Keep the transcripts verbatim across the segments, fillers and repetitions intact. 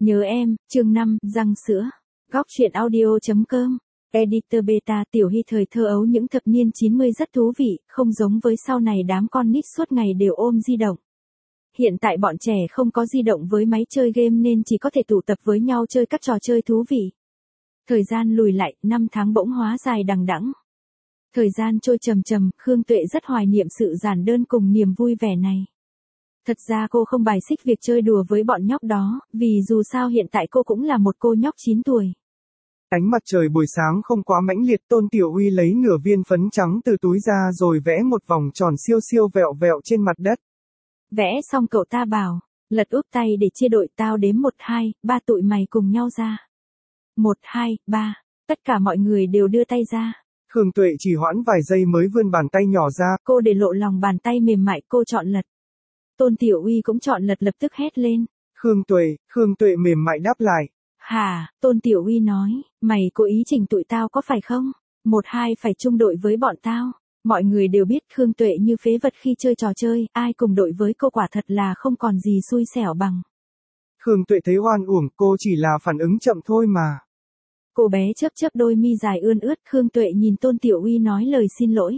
Nhớ em, chương năm, răng sữa. Góc truyện audio.com. Editor Beta. Tiểu Hy thời thơ ấu những thập niên chín mươi rất thú vị, không giống với sau này đám con nít suốt ngày đều ôm di động. Hiện tại bọn trẻ không có di động với máy chơi game nên chỉ có thể tụ tập với nhau chơi các trò chơi thú vị. Thời gian lùi lại, năm tháng bỗng hóa dài đằng đẵng. Thời gian trôi chậm chậm, Khương Tuệ rất hoài niệm sự giản đơn cùng niềm vui vẻ này. Thật ra cô không bài xích việc chơi đùa với bọn nhóc đó, vì dù sao hiện tại cô cũng là một cô nhóc chín tuổi. Ánh mặt trời buổi sáng không quá mãnh liệt, Tôn Tiểu Uy lấy nửa viên phấn trắng từ túi ra rồi vẽ một vòng tròn siêu siêu vẹo vẹo trên mặt đất. Vẽ xong cậu ta bảo, lật úp tay để chia đội, tao đếm một hai, ba tụi mày cùng nhau ra. Một hai, ba, tất cả mọi người đều đưa tay ra. Khương Tuệ chỉ hoãn vài giây mới vươn bàn tay nhỏ ra. Cô để lộ lòng bàn tay mềm mại, cô chọn lật. Tôn Tiểu Uy cũng chọn lật, lập tức hét lên. Khương Tuệ, Khương Tuệ mềm mại đáp lại. Hả, Tôn Tiểu Uy nói, mày cố ý chỉnh tụi tao có phải không? Một hai phải chung đội với bọn tao. Mọi người đều biết Khương Tuệ như phế vật khi chơi trò chơi, ai cùng đội với cô quả thật là không còn gì xui xẻo bằng. Khương Tuệ thấy oan uổng, cô chỉ là phản ứng chậm thôi mà. Cô bé chớp chớp đôi mi dài ươn ướt, Khương Tuệ nhìn Tôn Tiểu Uy nói lời xin lỗi.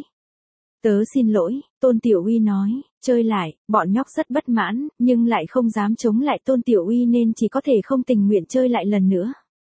Tớ xin lỗi, Tôn Tiểu Uy nói, chơi lại, bọn nhóc rất bất mãn, nhưng lại không dám chống lại Tôn Tiểu Uy nên chỉ có thể không tình nguyện chơi lại lần nữa.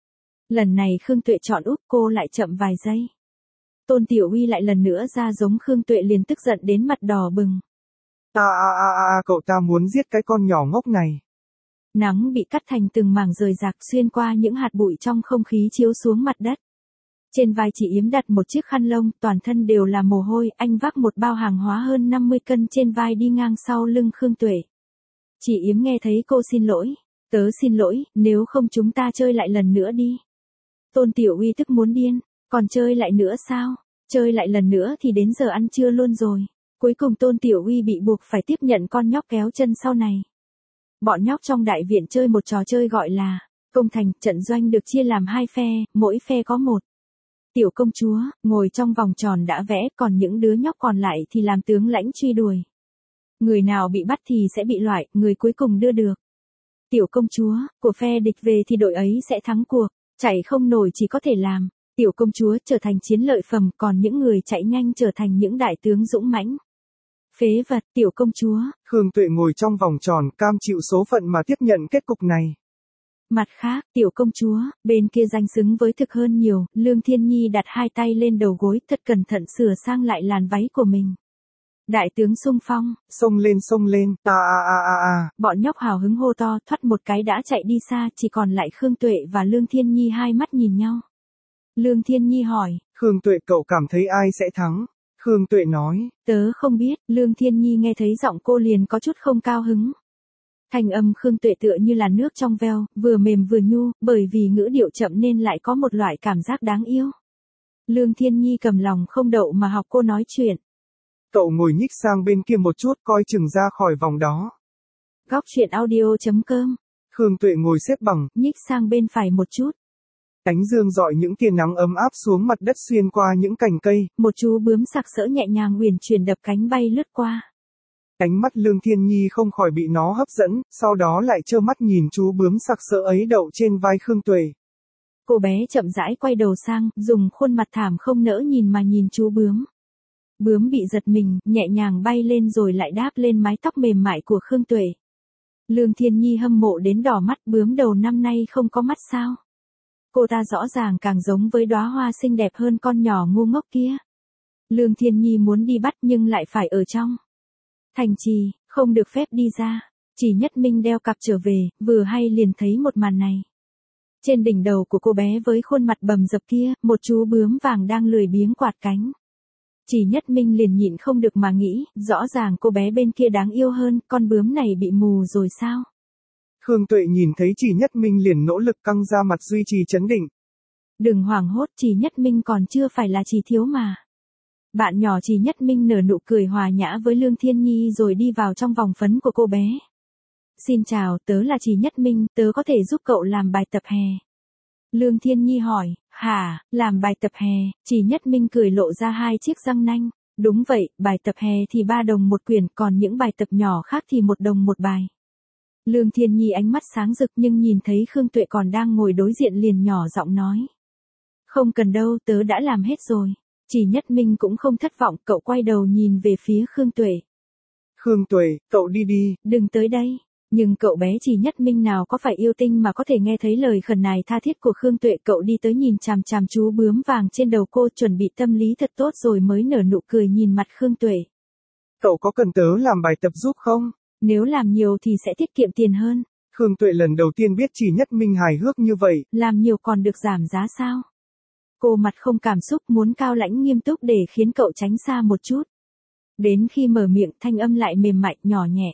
Lần này Khương Tuệ chọn úp, cô lại chậm vài giây. Tôn Tiểu Uy lại lần nữa ra giống Khương Tuệ liền tức giận đến mặt đỏ bừng. À à à à, cậu ta muốn giết cái con nhỏ ngốc này. Nắng bị cắt thành từng mảng rời rạc xuyên qua những hạt bụi trong không khí chiếu xuống mặt đất. Trên vai chị Yếm đặt một chiếc khăn lông, toàn thân đều là mồ hôi, anh vác một bao hàng hóa hơn năm mươi cân trên vai đi ngang sau lưng Khương Tuệ. Chị Yếm nghe thấy cô xin lỗi. Tớ xin lỗi, nếu không chúng ta chơi lại lần nữa đi. Tôn Tiểu Uy tức muốn điên, còn chơi lại nữa sao? Chơi lại lần nữa thì đến giờ ăn trưa luôn rồi. Cuối cùng Tôn Tiểu Uy bị buộc phải tiếp nhận con nhóc kéo chân sau này. Bọn nhóc trong đại viện chơi một trò chơi gọi là công thành, trận doanh được chia làm hai phe, mỗi phe có một tiểu công chúa, ngồi trong vòng tròn đã vẽ, còn những đứa nhóc còn lại thì làm tướng lãnh truy đuổi. Người nào bị bắt thì sẽ bị loại, người cuối cùng đưa được tiểu công chúa của phe địch về thì đội ấy sẽ thắng cuộc, chạy không nổi chỉ có thể làm tiểu công chúa trở thành chiến lợi phẩm, còn những người chạy nhanh trở thành những đại tướng dũng mãnh. Phế vật, tiểu công chúa. Khương Tuệ ngồi trong vòng tròn, cam chịu số phận mà tiếp nhận kết cục này. Mặt khác, tiểu công chúa, bên kia danh xứng với thực hơn nhiều, Lương Thiên Nhi đặt hai tay lên đầu gối, thật cẩn thận sửa sang lại làn váy của mình. Đại tướng xung phong, xông lên xông lên, à à à à à. Bọn nhóc hào hứng hô to, thoát một cái đã chạy đi xa, chỉ còn lại Khương Tuệ và Lương Thiên Nhi hai mắt nhìn nhau. Lương Thiên Nhi hỏi, Khương Tuệ cậu cảm thấy ai sẽ thắng? Khương Tuệ nói, tớ không biết. Lương Thiên Nhi nghe thấy giọng cô liền có chút không cao hứng. Thanh âm Khương Tuệ tựa như là nước trong veo, vừa mềm vừa nhu, bởi vì ngữ điệu chậm nên lại có một loại cảm giác đáng yêu. Lương Thiên Nhi cầm lòng không đậu mà học cô nói chuyện. Cậu ngồi nhích sang bên kia một chút, coi chừng ra khỏi vòng đó. Góc truyện audio.com. Khương Tuệ ngồi xếp bằng, nhích sang bên phải một chút. Ánh dương rọi những tia nắng ấm áp xuống mặt đất xuyên qua những cành cây. Một chú bướm sặc sỡ nhẹ nhàng uyển chuyển đập cánh bay lướt qua. Ánh mắt Lương Thiên Nhi không khỏi bị nó hấp dẫn, sau đó lại trơ mắt nhìn chú bướm sặc sỡ ấy đậu trên vai Khương Tuệ. Cô bé chậm rãi quay đầu sang, dùng khuôn mặt thảm không nỡ nhìn mà nhìn chú bướm. Bướm bị giật mình, nhẹ nhàng bay lên rồi lại đáp lên mái tóc mềm mại của Khương Tuệ. Lương Thiên Nhi hâm mộ đến đỏ mắt, bướm đầu năm nay không có mắt sao? Cô ta rõ ràng càng giống với đóa hoa xinh đẹp hơn con nhỏ ngu ngốc kia. Lương Thiên Nhi muốn đi bắt nhưng lại phải ở trong thành trì, không được phép đi ra. Chỉ Nhất Minh đeo cặp trở về, vừa hay liền thấy một màn này. Trên đỉnh đầu của cô bé với khuôn mặt bầm dập kia, một chú bướm vàng đang lười biếng quạt cánh. Chỉ Nhất Minh liền nhịn không được mà nghĩ, rõ ràng cô bé bên kia đáng yêu hơn, con bướm này bị mù rồi sao? Khương Tuệ nhìn thấy Chỉ Nhất Minh liền nỗ lực căng ra mặt duy trì trấn định. Đừng hoảng hốt, Chỉ Nhất Minh còn chưa phải là Chỉ Thiếu mà. Bạn nhỏ Chỉ Nhất Minh nở nụ cười hòa nhã với Lương Thiên Nhi rồi đi vào trong vòng phấn của cô bé. Xin chào, tớ là Chỉ Nhất Minh, tớ có thể giúp cậu làm bài tập hè. Lương Thiên Nhi hỏi, hả, làm bài tập hè? Chỉ Nhất Minh cười lộ ra hai chiếc răng nanh. Đúng vậy, bài tập hè thì ba đồng một quyển, còn những bài tập nhỏ khác thì một đồng một bài. Lương Thiên Nhi ánh mắt sáng rực nhưng nhìn thấy Khương Tuệ còn đang ngồi đối diện liền nhỏ giọng nói. Không cần đâu, tớ đã làm hết rồi. Chỉ Nhất Minh cũng không thất vọng, cậu quay đầu nhìn về phía Khương Tuệ. Khương Tuệ, cậu đi đi. Đừng tới đây. Nhưng cậu bé Chỉ Nhất Minh nào có phải yêu tinh mà có thể nghe thấy lời khẩn nài tha thiết của Khương Tuệ. Cậu đi tới nhìn chằm chằm chú bướm vàng trên đầu cô, chuẩn bị tâm lý thật tốt rồi mới nở nụ cười nhìn mặt Khương Tuệ. Cậu có cần tớ làm bài tập giúp không? Nếu làm nhiều thì sẽ tiết kiệm tiền hơn. Khương Tuệ lần đầu tiên biết Chỉ Nhất Minh hài hước như vậy. Làm nhiều còn được giảm giá sao? Cô mặt không cảm xúc, muốn cao lãnh nghiêm túc để khiến cậu tránh xa một chút. Đến khi mở miệng thanh âm lại mềm mại nhỏ nhẹ.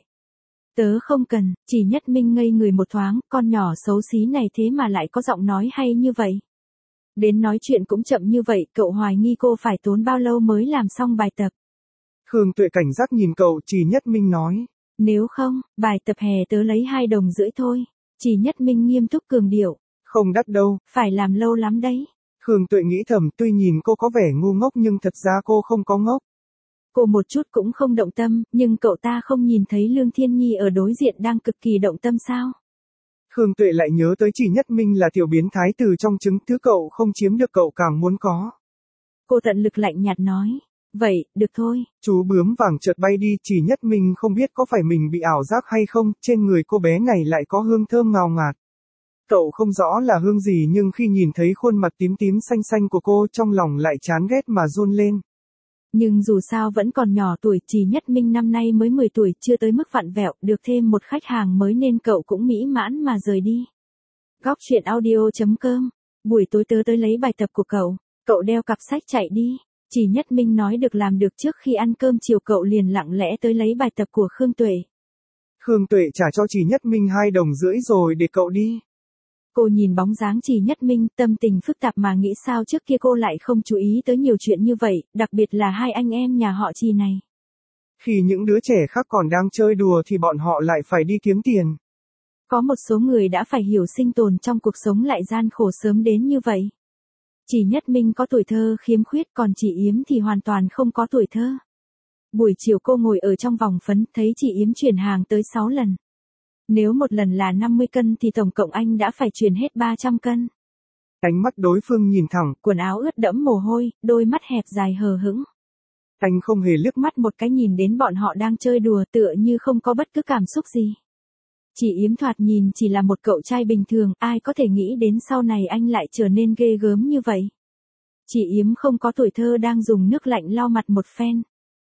Tớ không cần. Chỉ Nhất Minh ngây người một thoáng, con nhỏ xấu xí này thế mà lại có giọng nói hay như vậy. Đến nói chuyện cũng chậm như vậy, cậu hoài nghi cô phải tốn bao lâu mới làm xong bài tập. Khương Tuệ cảnh giác nhìn cậu, Chỉ Nhất Minh nói. Nếu không, bài tập hè tớ lấy hai đồng rưỡi thôi. Chỉ Nhất Minh nghiêm túc cường điệu. Không đắt đâu. Phải làm lâu lắm đấy. Khương Tuệ nghĩ thầm, tuy nhìn cô có vẻ ngu ngốc nhưng thật ra cô không có ngốc. Cô một chút cũng không động tâm, nhưng cậu ta không nhìn thấy Lương Thiên Nhi ở đối diện đang cực kỳ động tâm sao? Khương Tuệ lại nhớ tới Chỉ Nhất Minh là tiểu biến thái từ trong trứng, thứ cậu không chiếm được cậu càng muốn có. Cô tận lực lạnh nhạt nói. Vậy, được thôi. Chú bướm vàng chợt bay đi, Chỉ Nhất Minh không biết có phải mình bị ảo giác hay không, trên người cô bé này lại có hương thơm ngào ngạt. Cậu không rõ là hương gì nhưng khi nhìn thấy khuôn mặt tím tím xanh xanh của cô trong lòng lại chán ghét mà run lên. Nhưng dù sao vẫn còn nhỏ tuổi, Chỉ Nhất Minh năm nay mới mười tuổi, chưa tới mức vặn vẹo, được thêm một khách hàng mới nên cậu cũng mỹ mãn mà rời đi. Góc truyện audio chấm com. Buổi tối tớ tới lấy bài tập của cậu. Cậu đeo cặp sách chạy đi. Chỉ Nhất Minh nói được làm được, trước khi ăn cơm chiều cậu liền lặng lẽ tới lấy bài tập của Khương Tuệ. Khương Tuệ trả cho Chỉ Nhất Minh hai đồng rưỡi rồi để cậu đi. Cô nhìn bóng dáng Chỉ Nhất Minh, tâm tình phức tạp mà nghĩ sao trước kia cô lại không chú ý tới nhiều chuyện như vậy, đặc biệt là hai anh em nhà họ Chỉ này. Khi những đứa trẻ khác còn đang chơi đùa thì bọn họ lại phải đi kiếm tiền. Có một số người đã phải hiểu sinh tồn trong cuộc sống lại gian khổ sớm đến như vậy. Chỉ Nhất Minh có tuổi thơ khiếm khuyết, còn chị Yếm thì hoàn toàn không có tuổi thơ. Buổi chiều cô ngồi ở trong vòng phấn, thấy chị Yếm chuyển hàng tới sáu lần. Nếu một lần là năm mươi cân thì tổng cộng anh đã phải chuyển hết ba trăm cân. Ánh mắt đối phương nhìn thẳng, quần áo ướt đẫm mồ hôi, đôi mắt hẹp dài hờ hững. Anh không hề liếc mắt một cái nhìn đến bọn họ đang chơi đùa, tựa như không có bất cứ cảm xúc gì. Chỉ Yếm thoạt nhìn chỉ là một cậu trai bình thường, ai có thể nghĩ đến sau này anh lại trở nên ghê gớm như vậy. Chỉ Yếm không có tuổi thơ đang dùng nước lạnh lau mặt một phen.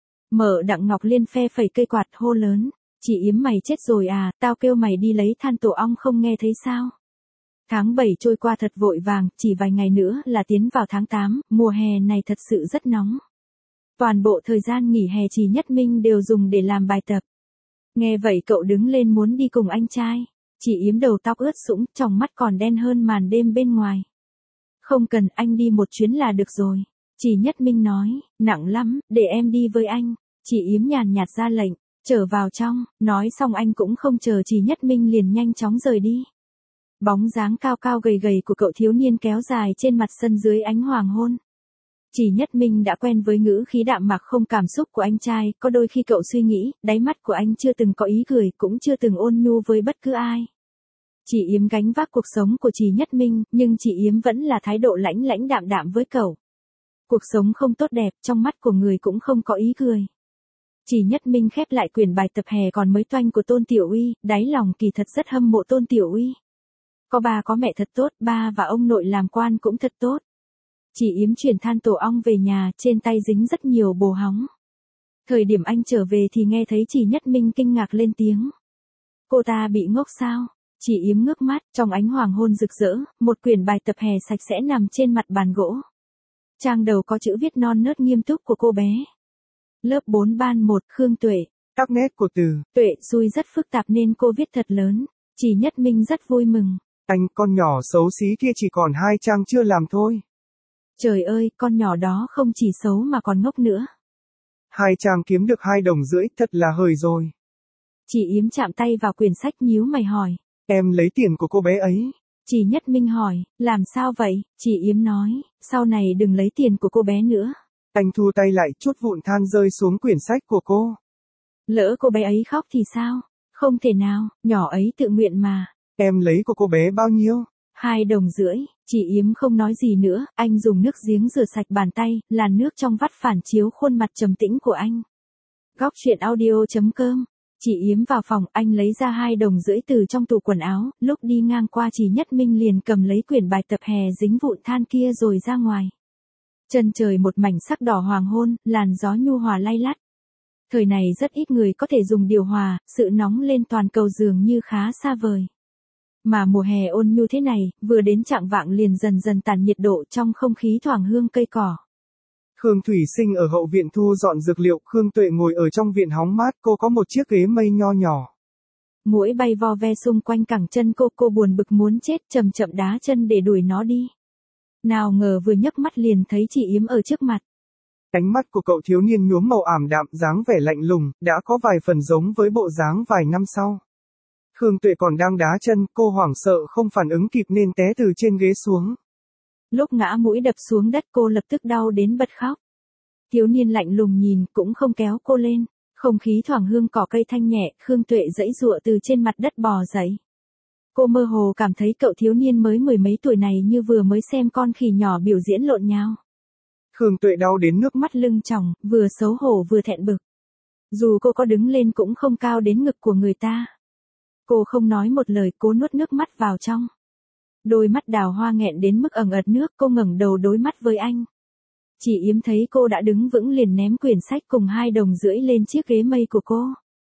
Mở Đặng Ngọc Liên phe phẩy cây quạt hô lớn. Chị Yếm mày chết rồi à, tao kêu mày đi lấy than tổ ong không nghe thấy sao? Tháng bảy trôi qua thật vội vàng, chỉ vài ngày nữa là tiến vào tháng tám, mùa hè này thật sự rất nóng. Toàn bộ thời gian nghỉ hè Chỉ Nhất Minh đều dùng để làm bài tập. Nghe vậy cậu đứng lên muốn đi cùng anh trai. Chị Yếm đầu tóc ướt sũng, tròng mắt còn đen hơn màn đêm bên ngoài. Không cần, anh đi một chuyến là được rồi. Chỉ Nhất Minh nói, nặng lắm, để em đi với anh. Chị Yếm nhàn nhạt ra lệnh. Trở vào trong, nói xong anh cũng không chờ Chỉ Nhất Minh liền nhanh chóng rời đi. Bóng dáng cao cao gầy gầy của cậu thiếu niên kéo dài trên mặt sân dưới ánh hoàng hôn. Chỉ Nhất Minh đã quen với ngữ khí đạm mạc không cảm xúc của anh trai, có đôi khi cậu suy nghĩ, đáy mắt của anh chưa từng có ý cười, cũng chưa từng ôn nhu với bất cứ ai. Chỉ Yếm gánh vác cuộc sống của Chỉ Nhất Minh, nhưng Chỉ Yếm vẫn là thái độ lãnh lãnh đạm đạm với cậu. Cuộc sống không tốt đẹp, trong mắt của người cũng không có ý cười. Chỉ Nhất Minh khép lại quyển bài tập hè còn mới toanh của Tôn Tiểu Uy, đáy lòng kỳ thật rất hâm mộ Tôn Tiểu Uy. Có ba có mẹ thật tốt, ba và ông nội làm quan cũng thật tốt. Chỉ Yếm chuyển than tổ ong về nhà, trên tay dính rất nhiều bồ hóng. Thời điểm anh trở về thì nghe thấy Chỉ Nhất Minh kinh ngạc lên tiếng. Cô ta bị ngốc sao? Chỉ Yếm ngước mắt, trong ánh hoàng hôn rực rỡ, một quyển bài tập hè sạch sẽ nằm trên mặt bàn gỗ. Trang đầu có chữ viết non nớt nghiêm túc của cô bé. Lớp bốn ban một, Khương Tuệ. Các nét của từ Tuệ xui rất phức tạp nên cô viết thật lớn. Chỉ Nhất Minh rất vui mừng. Anh con nhỏ xấu xí kia chỉ còn hai trang chưa làm thôi. Trời ơi, con nhỏ đó không chỉ xấu mà còn ngốc nữa. Hai trang kiếm được hai đồng rưỡi, thật là hời rồi. Chỉ Yếm chạm tay vào quyển sách nhíu mày hỏi. Em lấy tiền của cô bé ấy. Chỉ Nhất Minh hỏi, làm sao vậy? Chỉ Yếm nói, sau này đừng lấy tiền của cô bé nữa. Anh thu tay lại, chút vụn than rơi xuống quyển sách của cô. Lỡ cô bé ấy khóc thì sao? Không thể nào, nhỏ ấy tự nguyện mà. Em lấy của cô bé bao nhiêu? Hai đồng rưỡi, chị Yếm không nói gì nữa, anh dùng nước giếng rửa sạch bàn tay, làn nước trong vắt phản chiếu khuôn mặt trầm tĩnh của anh. Góc truyện audio chấm com. Chị Yếm vào phòng, anh lấy ra hai đồng rưỡi từ trong tủ quần áo, lúc đi ngang qua chị Nhất Minh liền cầm lấy quyển bài tập hè dính vụn than kia rồi ra ngoài. Chân trời một mảnh sắc đỏ hoàng hôn, làn gió nhu hòa lay lắt. Thời này rất ít người có thể dùng điều hòa, sự nóng lên toàn cầu dường như khá xa vời. Mà mùa hè ôn nhu thế này, vừa đến chạng vạng liền dần dần tàn nhiệt độ trong không khí thoảng hương cây cỏ. Khương Thủy Sinh ở hậu viện thu dọn dược liệu, Khương Tuệ ngồi ở trong viện hóng mát, cô có một chiếc ghế mây nho nhỏ. Muỗi bay vo ve xung quanh cẳng chân cô, cô buồn bực muốn chết, chậm chậm đá chân để đuổi nó đi. Nào ngờ vừa nhấc mắt liền thấy chị Yếm ở trước mặt. Ánh mắt của cậu thiếu niên nhuốm màu ảm đạm, dáng vẻ lạnh lùng, đã có vài phần giống với bộ dáng vài năm sau. Khương Tuệ còn đang đá chân, cô hoảng sợ không phản ứng kịp nên té từ trên ghế xuống. Lúc ngã mũi đập xuống đất cô lập tức đau đến bật khóc. Thiếu niên lạnh lùng nhìn cũng không kéo cô lên, không khí thoảng hương cỏ cây thanh nhẹ, Khương Tuệ giãy giụa từ trên mặt đất bò dậy. Cô mơ hồ cảm thấy cậu thiếu niên mới mười mấy tuổi này như vừa mới xem con khỉ nhỏ biểu diễn lộn nhào. Khương Tuệ đau đến nước mắt lưng tròng, vừa xấu hổ vừa thẹn bực. Dù cô có đứng lên cũng không cao đến ngực của người ta. Cô không nói một lời, cố nuốt nước mắt vào trong. Đôi mắt đào hoa nghẹn đến mức ẩn ật nước, cô ngẩng đầu đối mắt với anh. Chị Yếm thấy cô đã đứng vững liền ném quyển sách cùng hai đồng rưỡi lên chiếc ghế mây của cô.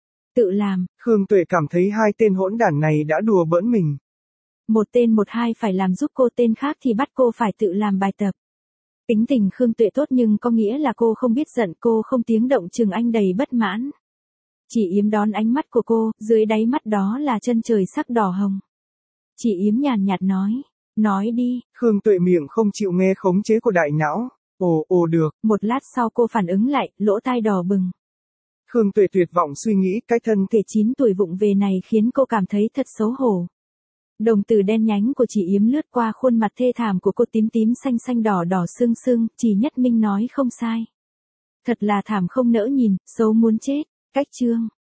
Tự làm. Khương Tuệ cảm thấy hai tên hỗn đản này đã đùa bỡn mình. Một tên một hai phải làm giúp cô, tên khác thì bắt cô phải tự làm bài tập. Tính tình Khương Tuệ tốt nhưng có nghĩa là cô không biết giận, cô không tiếng động chừng anh đầy bất mãn. Chị Yếm đón ánh mắt của cô, dưới đáy mắt đó là chân trời sắc đỏ hồng. Chị Yếm nhàn nhạt nói, nói đi. Khương Tuệ miệng không chịu nghe khống chế của đại não. Ồ, ồ được. Một lát sau cô phản ứng lại, lỗ tai đỏ bừng. Khương Tuệ tuyệt vọng suy nghĩ, cái thân kể chín tuổi vụng về này khiến cô cảm thấy thật xấu hổ. Đồng tử đen nhánh của chị Yếm lướt qua khuôn mặt thê thảm của cô, tím tím xanh xanh đỏ đỏ sưng sưng, chị Nhất Minh nói không sai. Thật là thảm không nỡ nhìn, xấu muốn chết. Cách chương.